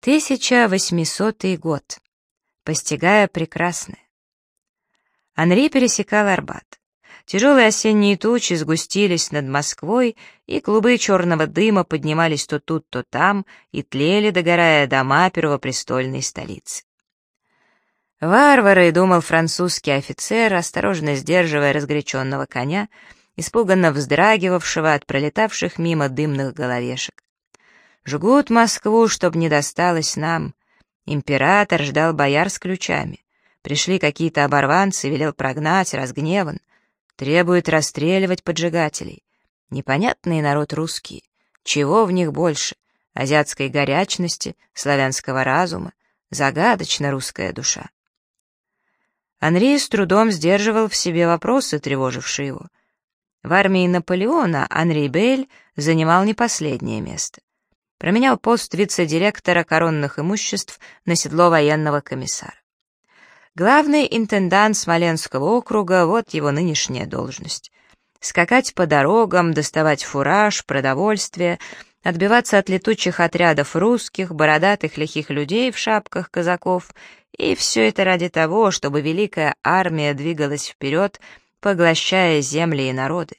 1800 год. Постигая прекрасное. Анри пересекал Арбат. Тяжелые осенние тучи сгустились над Москвой, и клубы черного дыма поднимались то тут, то там, и тлели, догорая дома первопрестольной столицы. «Варвары!» — думал французский офицер, осторожно сдерживая разгоряченного коня, испуганно вздрагивавшего от пролетавших мимо дымных головешек. «Жгут Москву, чтоб не досталось нам. Император ждал бояр с ключами. Пришли какие-то оборванцы, велел прогнать, разгневан. Требует расстреливать поджигателей. Непонятный народ русский. Чего в них больше? Азиатской горячности, славянского разума, загадочна русская душа». Анри с трудом сдерживал в себе вопросы, тревожившие его. В армии Наполеона Анри Бейль занимал не последнее место. Променял пост вице-директора коронных имуществ на седло военного комиссара. Главный интендант Смоленского округа — вот его нынешняя должность. Скакать по дорогам, доставать фураж, продовольствие, отбиваться от летучих отрядов русских, бородатых лихих людей в шапках казаков, и все это ради того, чтобы великая армия двигалась вперед, поглощая земли и народы.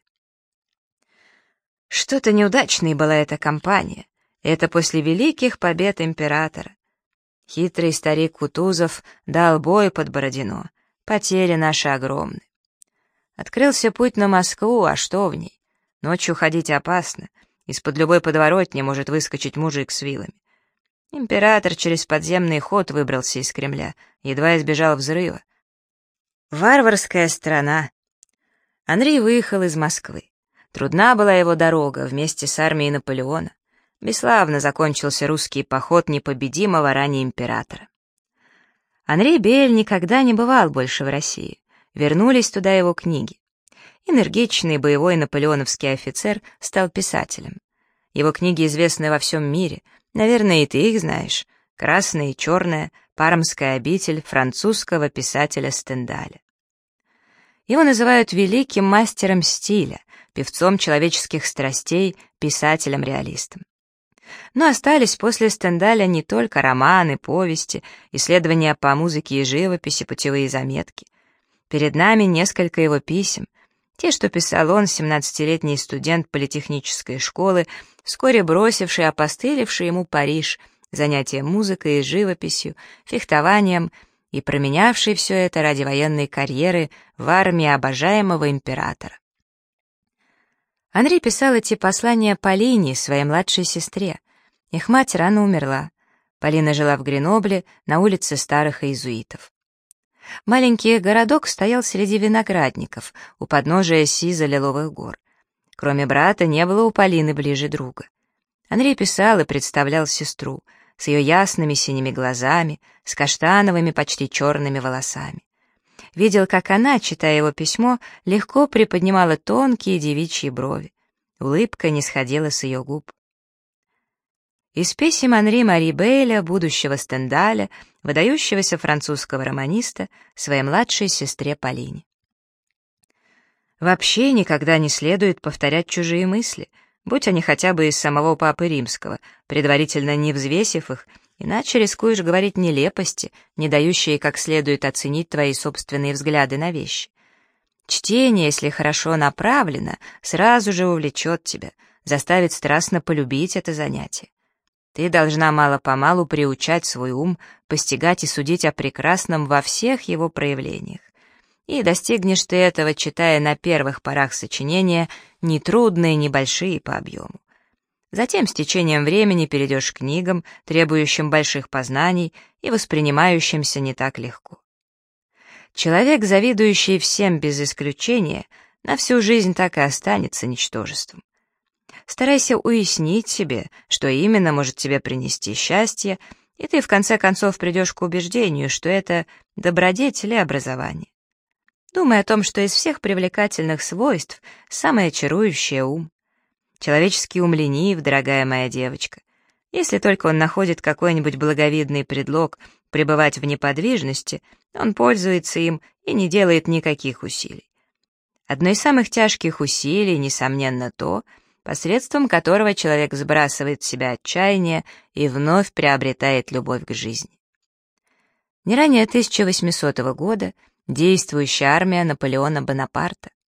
Что-то неудачной была эта кампания. Это после великих побед императора. Хитрый старик Кутузов дал бой под Бородино. Потери наши огромны. Открылся путь на Москву, а что в ней? Ночью ходить опасно. Из-под любой подворотни может выскочить мужик с вилами. Император через подземный ход выбрался из Кремля, едва избежал взрыва. Варварская страна. Анри выехал из Москвы. Трудна была его дорога вместе с армией Наполеона. Бесславно закончился русский поход непобедимого ранее императора. Анри Бейль никогда не бывал больше в России. Вернулись туда его книги. Энергичный боевой наполеоновский офицер стал писателем. Его книги известны во всем мире, наверное, и ты их знаешь. «Красное и черное», «Пармская обитель» французского писателя Стендаля. Его называют великим мастером стиля, певцом человеческих страстей, писателем-реалистом. Но остались после Стендаля не только романы, повести, исследования по музыке и живописи, путевые заметки. Перед нами несколько его писем, те, что писал он, 17-летний студент политехнической школы, вскоре бросивший опостылевший ему Париж, занятия музыкой и живописью, фехтованием, и променявший все это ради военной карьеры в армии обожаемого императора. Анри писал эти послания Полине, своей младшей сестре. Их мать рано умерла. Полина жила в Гренобле, на улице старых иезуитов. Маленький городок стоял среди виноградников, у подножия сизо-лиловых гор. Кроме брата не было у Полины ближе друга. Анри писал и представлял сестру, с ее ясными синими глазами, с каштановыми, почти черными волосами. Видел, как она, читая его письмо, легко приподнимала тонкие девичьи брови. Улыбка не сходила с ее губ. Из писем Анри Мари Бейля, будущего Стендаля, выдающегося французского романиста, своей младшей сестре Полине. Вообще никогда не следует повторять чужие мысли, будь они хотя бы из самого Папы Римского, предварительно не взвесив их, иначе рискуешь говорить нелепости, не дающие как следует оценить твои собственные взгляды на вещи. Чтение, если хорошо направлено, сразу же увлечет тебя, заставит страстно полюбить это занятие. Ты должна мало-помалу приучать свой ум, постигать и судить о прекрасном во всех его проявлениях. И достигнешь ты этого, читая на первых порах сочинения, нетрудные, небольшие по объему. Затем с течением времени перейдешь к книгам, требующим больших познаний и воспринимающимся не так легко. Человек, завидующий всем без исключения, на всю жизнь так и останется ничтожеством. Старайся уяснить себе, что именно может тебе принести счастье, и ты в конце концов придешь к убеждению, что это добродетель и образование. Думай о том, что из всех привлекательных свойств самое чарующее — ум. Человеческий ум ленив, дорогая моя девочка. Если только он находит какой-нибудь благовидный предлог пребывать в неподвижности, он пользуется им и не делает никаких усилий. Одно из самых тяжких усилий, несомненно, то, посредством которого человек сбрасывает с себя отчаяние и вновь приобретает любовь к жизни. Не ранее 1800 года действующая армия Наполеона Бонапарта